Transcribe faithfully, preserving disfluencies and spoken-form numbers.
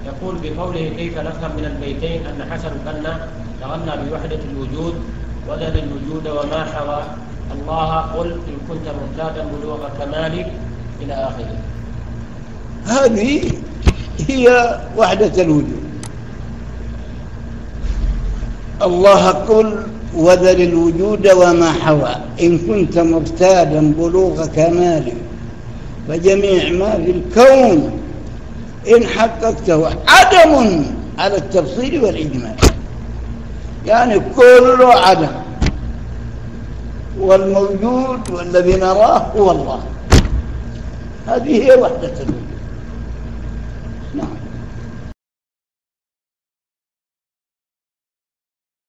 يقول بقوله كيف نفهم من البيتين أن حسن البنا تغنى بوحدة الوجود وذل الوجود وما حوى الله قل إن كنت مرتادا بلوغ كمالك إلى آخره. هذه هي وحدة الوجود. الله قل وذل الوجود وما حوى إن كنت مرتادا بلوغ كمالك، فجميع ما في الكون إن حققته عدم على التفصيل والإجمال، يعني كله عدم، والموجود والذي نراه هو الله. هذه هي وحدة الوجود.